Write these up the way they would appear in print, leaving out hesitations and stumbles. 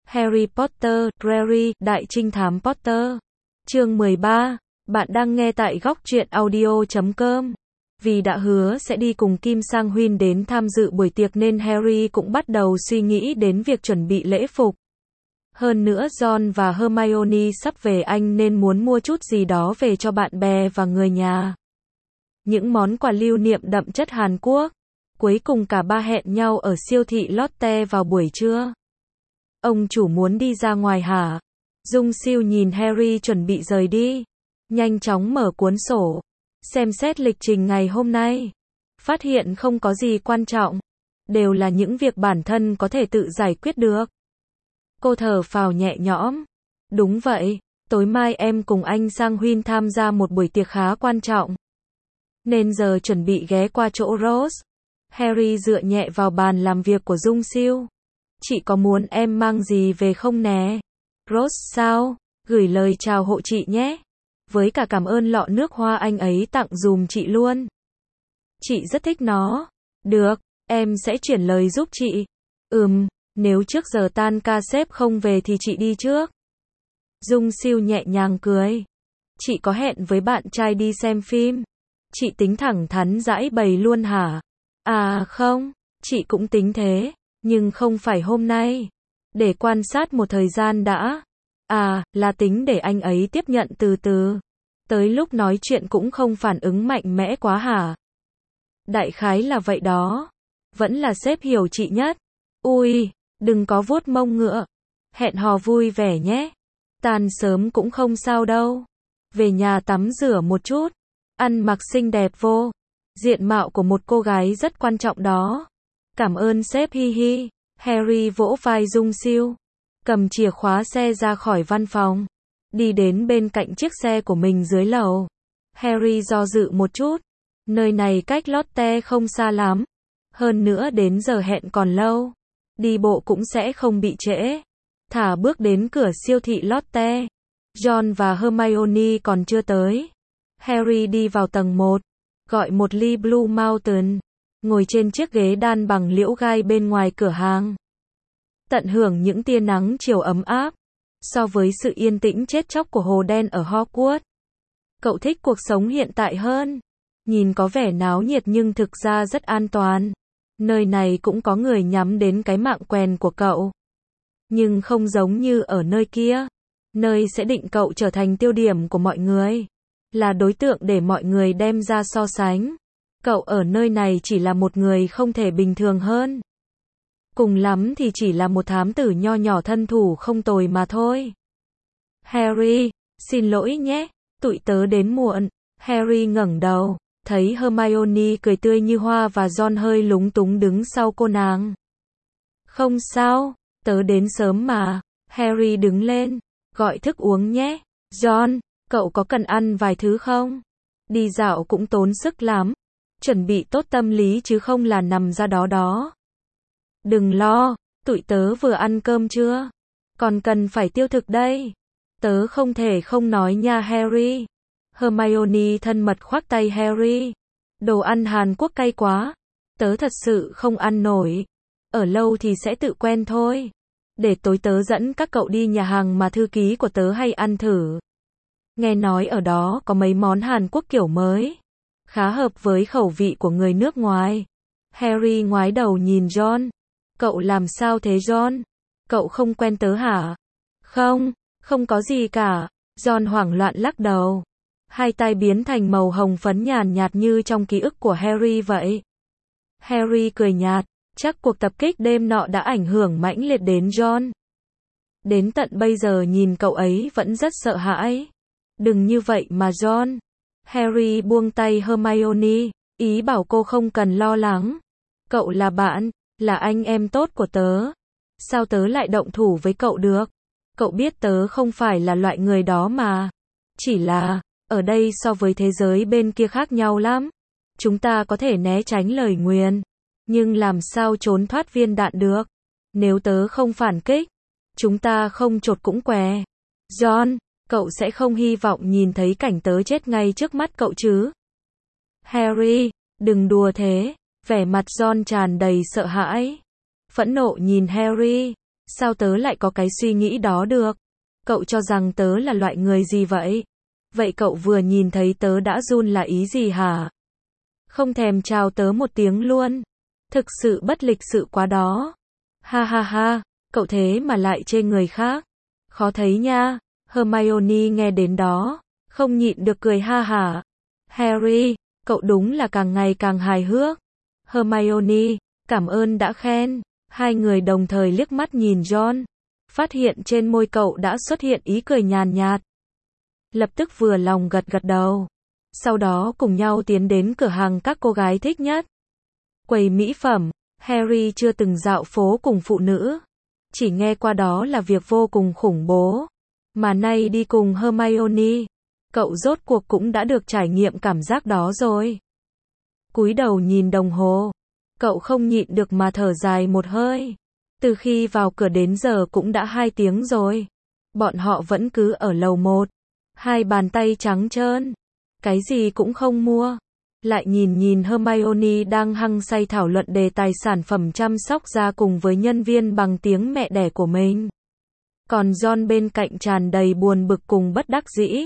Harry Potter, Harry, Đại Trinh Thám Potter. Chương 13. Bạn đang nghe tại góc truyện audio.com. Vì đã hứa sẽ đi cùng Kim Sang Huyên đến tham dự buổi tiệc nên Harry cũng bắt đầu suy nghĩ đến việc chuẩn bị lễ phục. Hơn nữa Ron và Hermione sắp về Anh nên muốn mua chút gì đó về cho bạn bè và người nhà. Những món quà lưu niệm đậm chất Hàn Quốc. Cuối cùng cả ba hẹn nhau ở siêu thị Lotte vào buổi trưa. Ông chủ muốn đi ra ngoài hả? Dung Siêu nhìn Harry chuẩn bị rời đi. Nhanh chóng mở cuốn sổ. Xem xét lịch trình ngày hôm nay. Phát hiện không có gì quan trọng. Đều là những việc bản thân có thể tự giải quyết được. Cô thở phào nhẹ nhõm. Đúng vậy, tối mai em cùng anh Sang Huyên tham gia một buổi tiệc khá quan trọng. Nên giờ chuẩn bị ghé qua chỗ Rose. Harry dựa nhẹ vào bàn làm việc của Dung Siêu. Chị có muốn em mang gì về không nè? Rose sao? Gửi lời chào hộ chị nhé. Với cả cảm ơn lọ nước hoa anh ấy tặng dùm chị luôn. Chị rất thích nó. Được, em sẽ chuyển lời giúp chị. Nếu trước giờ tan ca sếp không về thì chị đi trước. Dung Siêu nhẹ nhàng cười. Chị có hẹn với bạn trai đi xem phim. Chị tính thẳng thắn giãi bày luôn hả? À không, chị cũng tính thế. Nhưng không phải hôm nay. Để quan sát một thời gian đã. À, là tính để anh ấy tiếp nhận từ từ. Tới lúc nói chuyện cũng không phản ứng mạnh mẽ quá hả? Đại khái là vậy đó. Vẫn là sếp hiểu chị nhất. Ui, đừng có vuốt mông ngựa. Hẹn hò vui vẻ nhé. Tan sớm cũng không sao đâu. Về nhà tắm rửa một chút. Ăn mặc xinh đẹp vô. Diện mạo của một cô gái rất quan trọng đó. Cảm ơn sếp hi hi. Harry vỗ vai Dung Siêu. Cầm chìa khóa xe ra khỏi văn phòng. Đi đến bên cạnh chiếc xe của mình dưới lầu. Harry do dự một chút. Nơi này cách Lotte không xa lắm. Hơn nữa đến giờ hẹn còn lâu. Đi bộ cũng sẽ không bị trễ. Thả bước đến cửa siêu thị Lotte. Ron và Hermione còn chưa tới. Harry đi vào tầng 1. Gọi một ly Blue Mountain. Ngồi trên chiếc ghế đan bằng liễu gai bên ngoài cửa hàng. Tận hưởng những tia nắng chiều ấm áp. So với sự yên tĩnh chết chóc của hồ đen ở Hogwarts. Cậu thích cuộc sống hiện tại hơn. Nhìn có vẻ náo nhiệt nhưng thực ra rất an toàn. Nơi này cũng có người nhắm đến cái mạng quèn của cậu. Nhưng không giống như ở nơi kia. Nơi sẽ định cậu trở thành tiêu điểm của mọi người. Là đối tượng để mọi người đem ra so sánh. Cậu ở nơi này chỉ là một người không thể bình thường hơn. Cùng lắm thì chỉ là một thám tử nho nhỏ thân thủ không tồi mà thôi. Harry, xin lỗi nhé, tụi tớ đến muộn. Harry ngẩng đầu, thấy Hermione cười tươi như hoa và Ron hơi lúng túng đứng sau cô nàng. Không sao, tớ đến sớm mà. Harry đứng lên, gọi thức uống nhé. Ron, cậu có cần ăn vài thứ không? Đi dạo cũng tốn sức lắm. Chuẩn bị tốt tâm lý chứ không là nằm ra đó đó. Đừng lo, tụi tớ vừa ăn cơm chưa? Còn cần phải tiêu thực đây. Tớ không thể không nói nha Harry. Hermione thân mật khoác tay Harry. Đồ ăn Hàn Quốc cay quá. Tớ thật sự không ăn nổi. Ở lâu thì sẽ tự quen thôi. Để tối tớ dẫn các cậu đi nhà hàng mà thư ký của tớ hay ăn thử. Nghe nói ở đó có mấy món Hàn Quốc kiểu mới. Khá hợp với khẩu vị của người nước ngoài. Harry ngoái đầu nhìn Ron. Cậu làm sao thế Ron? Cậu không quen tớ hả? Không, không có gì cả. Ron hoảng loạn lắc đầu. Hai tay biến thành màu hồng phấn nhàn nhạt như trong ký ức của Harry vậy. Harry cười nhạt. Chắc cuộc tập kích đêm nọ đã ảnh hưởng mãnh liệt đến Ron. Đến tận bây giờ nhìn cậu ấy vẫn rất sợ hãi. Đừng như vậy mà Ron. Harry buông tay Hermione, ý bảo cô không cần lo lắng. Cậu là bạn, là anh em tốt của tớ. Sao tớ lại động thủ với cậu được? Cậu biết tớ không phải là loại người đó mà. Chỉ là, ở đây so với thế giới bên kia khác nhau lắm. Chúng ta có thể né tránh lời nguyền. Nhưng làm sao trốn thoát viên đạn được? Nếu tớ không phản kích, chúng ta không chột cũng què. Ron, cậu sẽ không hy vọng nhìn thấy cảnh tớ chết ngay trước mắt cậu chứ? Harry, đừng đùa thế. Vẻ mặt Ron tràn đầy sợ hãi. Phẫn nộ nhìn Harry. Sao tớ lại có cái suy nghĩ đó được? Cậu cho rằng tớ là loại người gì vậy? Vậy cậu vừa nhìn thấy tớ đã run là ý gì hả? Không thèm chào tớ một tiếng luôn. Thực sự bất lịch sự quá đó. Ha ha ha, cậu thế mà lại chê người khác. Khó thấy nha. Hermione nghe đến đó, không nhịn được cười ha hả. Harry, cậu đúng là càng ngày càng hài hước. Hermione, cảm ơn đã khen. Hai người đồng thời liếc mắt nhìn Ron. Phát hiện trên môi cậu đã xuất hiện ý cười nhàn nhạt. Lập tức vừa lòng gật gật đầu. Sau đó cùng nhau tiến đến cửa hàng các cô gái thích nhất. Quầy mỹ phẩm. Harry chưa từng dạo phố cùng phụ nữ. Chỉ nghe qua đó là việc vô cùng khủng bố. Mà nay đi cùng Hermione, cậu rốt cuộc cũng đã được trải nghiệm cảm giác đó rồi. Cúi đầu nhìn đồng hồ, cậu không nhịn được mà thở dài một hơi. Từ khi vào cửa đến giờ cũng đã 2 tiếng rồi. Bọn họ vẫn cứ ở lầu 1. Hai bàn tay trắng trơn. Cái gì cũng không mua. Lại nhìn Hermione đang hăng say thảo luận đề tài sản phẩm chăm sóc da cùng với nhân viên bằng tiếng mẹ đẻ của mình. Còn Ron bên cạnh tràn đầy buồn bực cùng bất đắc dĩ.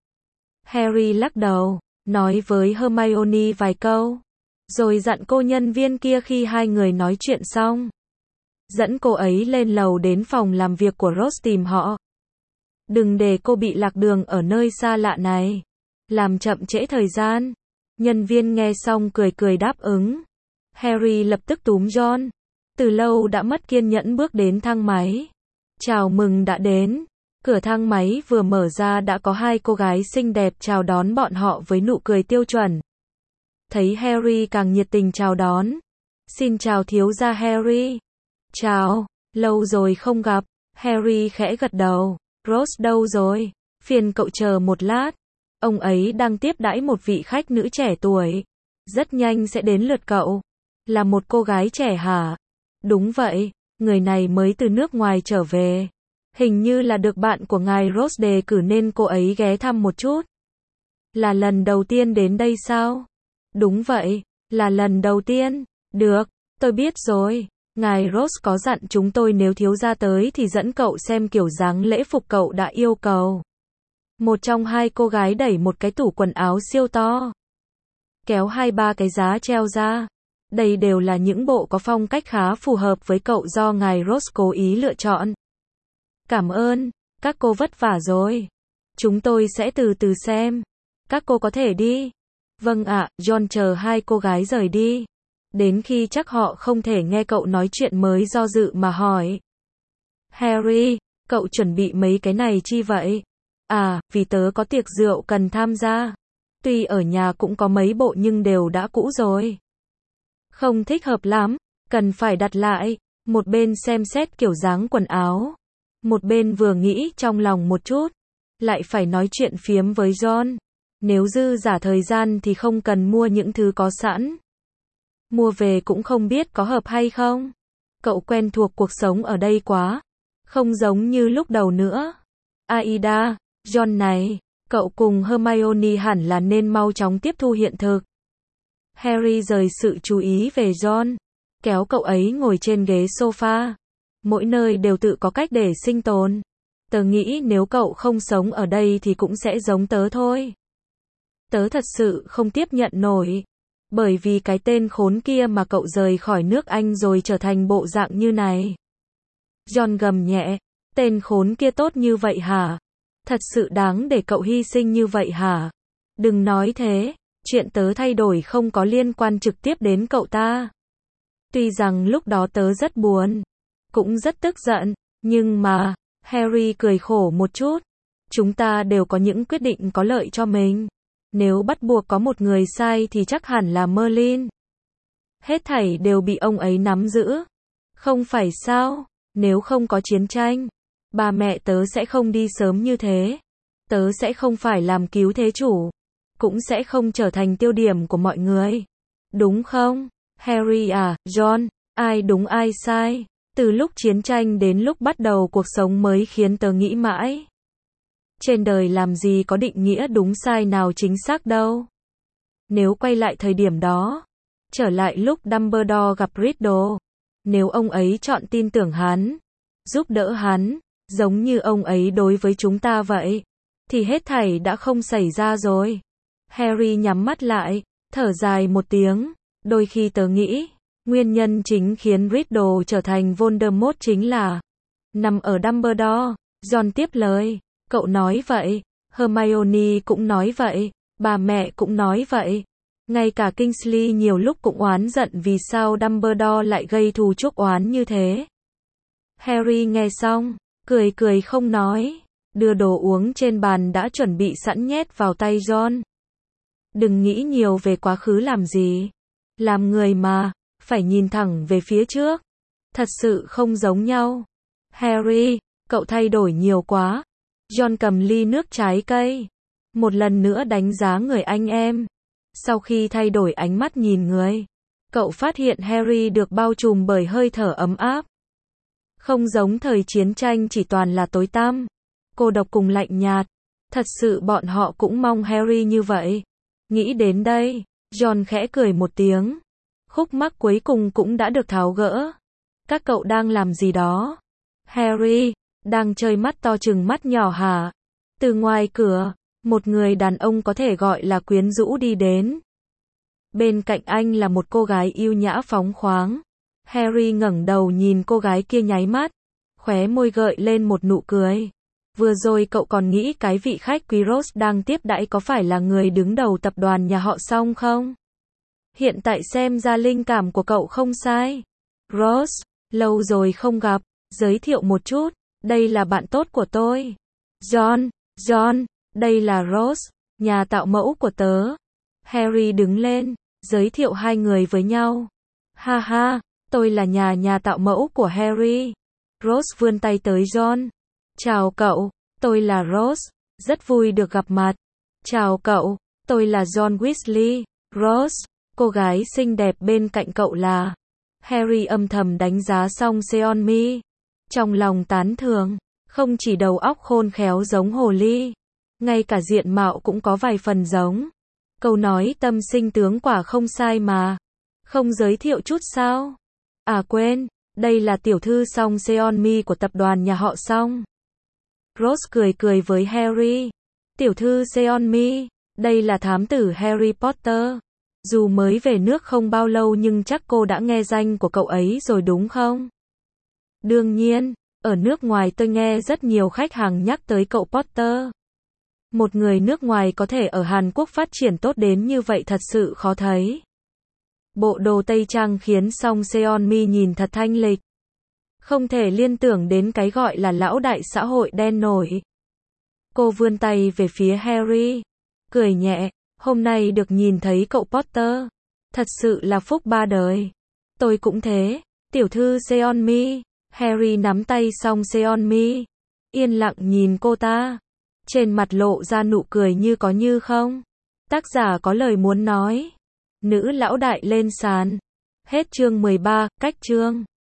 Harry lắc đầu, nói với Hermione vài câu. Rồi dặn cô nhân viên kia khi hai người nói chuyện xong. Dẫn cô ấy lên lầu đến phòng làm việc của Rose tìm họ. Đừng để cô bị lạc đường ở nơi xa lạ này. Làm chậm trễ thời gian. Nhân viên nghe xong cười cười đáp ứng. Harry lập tức túm Ron. Từ lâu đã mất kiên nhẫn bước đến thang máy. Chào mừng đã đến. Cửa thang máy vừa mở ra đã có 2 cô gái xinh đẹp chào đón bọn họ với nụ cười tiêu chuẩn. Thấy Harry càng nhiệt tình chào đón. Xin chào thiếu gia Harry. Chào, lâu rồi không gặp. Harry khẽ gật đầu. Rose đâu rồi? Phiền cậu chờ một lát. Ông ấy đang tiếp đãi một vị khách nữ trẻ tuổi. Rất nhanh sẽ đến lượt cậu. Là một cô gái trẻ hả? Đúng vậy, người này mới từ nước ngoài trở về. Hình như là được bạn của ngài Rose đề cử nên cô ấy ghé thăm một chút. Là lần đầu tiên đến đây sao? Đúng vậy, là lần đầu tiên. Được, tôi biết rồi. Ngài Rose có dặn chúng tôi nếu thiếu gia tới thì dẫn cậu xem kiểu dáng lễ phục cậu đã yêu cầu. Một trong 2 cô gái đẩy một cái tủ quần áo siêu to. Kéo 2-3 cái giá treo ra. Đây đều là những bộ có phong cách khá phù hợp với cậu do ngài Rose cố ý lựa chọn. Cảm ơn, các cô vất vả rồi. Chúng tôi sẽ từ từ xem. Các cô có thể đi. Vâng ạ, Ron chờ 2 cô gái rời đi. Đến khi chắc họ không thể nghe cậu nói chuyện mới do dự mà hỏi. Harry, cậu chuẩn bị mấy cái này chi vậy? À, vì tớ có tiệc rượu cần tham gia. Tuy ở nhà cũng có mấy bộ nhưng đều đã cũ rồi. Không thích hợp lắm, cần phải đặt lại. Một bên xem xét kiểu dáng quần áo. Một bên vừa nghĩ trong lòng một chút. Lại phải nói chuyện phiếm với Ron. Nếu dư giả thời gian thì không cần mua những thứ có sẵn. Mua về cũng không biết có hợp hay không. Cậu quen thuộc cuộc sống ở đây quá. Không giống như lúc đầu nữa. Aida, Ron này, cậu cùng Hermione hẳn là nên mau chóng tiếp thu hiện thực. Harry rời sự chú ý về Ron. Kéo cậu ấy ngồi trên ghế sofa. Mỗi nơi đều tự có cách để sinh tồn. Tớ nghĩ nếu cậu không sống ở đây thì cũng sẽ giống tớ thôi. Tớ thật sự không tiếp nhận nổi. Bởi vì cái tên khốn kia mà cậu rời khỏi nước Anh rồi trở thành bộ dạng như này. Ron gầm nhẹ. Tên khốn kia tốt như vậy hả? Thật sự đáng để cậu hy sinh như vậy hả? Đừng nói thế. Chuyện tớ thay đổi không có liên quan trực tiếp đến cậu ta. Tuy rằng lúc đó tớ rất buồn. Cũng rất tức giận. Nhưng mà, Harry cười khổ một chút. Chúng ta đều có những quyết định có lợi cho mình. Nếu bắt buộc có một người sai thì chắc hẳn là Merlin. Hết thảy đều bị ông ấy nắm giữ. Không phải sao? Nếu không có chiến tranh, ba mẹ tớ sẽ không đi sớm như thế. Tớ sẽ không phải làm cứu thế chủ. Cũng sẽ không trở thành tiêu điểm của mọi người. Đúng không? Harry à, Ron, ai đúng ai sai? Từ lúc chiến tranh đến lúc bắt đầu cuộc sống mới khiến tớ nghĩ mãi. Trên đời làm gì có định nghĩa đúng sai nào chính xác đâu. Nếu quay lại thời điểm đó, trở lại lúc Dumbledore gặp Riddle, nếu ông ấy chọn tin tưởng hắn, giúp đỡ hắn, giống như ông ấy đối với chúng ta vậy, thì hết thảy đã không xảy ra rồi. Harry nhắm mắt lại, thở dài một tiếng, đôi khi tớ nghĩ, nguyên nhân chính khiến Riddle trở thành Voldemort chính là nằm ở Dumbledore. Ron tiếp lời, cậu nói vậy, Hermione cũng nói vậy, bà mẹ cũng nói vậy. Ngay cả Kingsley nhiều lúc cũng oán giận vì sao Dumbledore lại gây thù chuốc oán như thế. Harry nghe xong, cười cười không nói, đưa đồ uống trên bàn đã chuẩn bị sẵn nhét vào tay Ron. Đừng nghĩ nhiều về quá khứ làm gì. Làm người mà, phải nhìn thẳng về phía trước. Thật sự không giống nhau. Harry, cậu thay đổi nhiều quá. Ron cầm ly nước trái cây. Một lần nữa đánh giá người anh em. Sau khi thay đổi ánh mắt nhìn người, cậu phát hiện Harry được bao trùm bởi hơi thở ấm áp. Không giống thời chiến tranh chỉ toàn là tối tăm, cô độc cùng lạnh nhạt. Thật sự bọn họ cũng mong Harry như vậy. Nghĩ đến đây, Ron khẽ cười một tiếng. Khúc mắc cuối cùng cũng đã được tháo gỡ. Các cậu đang làm gì đó? Harry, đang chơi mắt to chừng mắt nhỏ hả? Từ ngoài cửa, một người đàn ông có thể gọi là quyến rũ đi đến. Bên cạnh anh là một cô gái yêu nhã phóng khoáng. Harry ngẩng đầu nhìn cô gái kia nháy mắt, khóe môi gợi lên một nụ cười. Vừa rồi cậu còn nghĩ cái vị khách quý Rose đang tiếp đãi có phải là người đứng đầu tập đoàn nhà họ Song không? Hiện tại xem ra linh cảm của cậu không sai. Rose, lâu rồi không gặp, giới thiệu một chút, đây là bạn tốt của tôi. John, đây là Rose, nhà tạo mẫu của tớ. Harry đứng lên, giới thiệu hai người với nhau. Ha ha, tôi là nhà tạo mẫu của Harry. Rose vươn tay tới John. Chào cậu, tôi là Rose, rất vui được gặp mặt. Chào cậu, tôi là John Weasley. Rose, cô gái xinh đẹp bên cạnh cậu là. Harry âm thầm đánh giá xong Seonmi. Trong lòng tán thưởng, không chỉ đầu óc khôn khéo giống hồ ly, ngay cả diện mạo cũng có vài phần giống. Câu nói tâm sinh tướng quả không sai mà. Không giới thiệu chút sao? À quên, đây là tiểu thư Song Seonmi của tập đoàn nhà họ Song. Rose cười cười với Harry. Tiểu thư Seonmi, đây là thám tử Harry Potter. Dù mới về nước không bao lâu nhưng chắc cô đã nghe danh của cậu ấy rồi đúng không? Đương nhiên, ở nước ngoài tôi nghe rất nhiều khách hàng nhắc tới cậu Potter. Một người nước ngoài có thể ở Hàn Quốc phát triển tốt đến như vậy thật sự khó thấy. Bộ đồ tây trang khiến Song Seonmi nhìn thật thanh lịch. Không thể liên tưởng đến cái gọi là lão đại xã hội đen nổi. Cô vươn tay về phía Harry, cười nhẹ, hôm nay được nhìn thấy cậu Potter, thật sự là phúc ba đời. Tôi cũng thế, tiểu thư Seonmi. Harry nắm tay Song Seonmi, yên lặng nhìn cô ta, trên mặt lộ ra nụ cười như có như không. Tác giả có lời muốn nói. Nữ lão đại lên sàn. Hết chương 13, cách chương.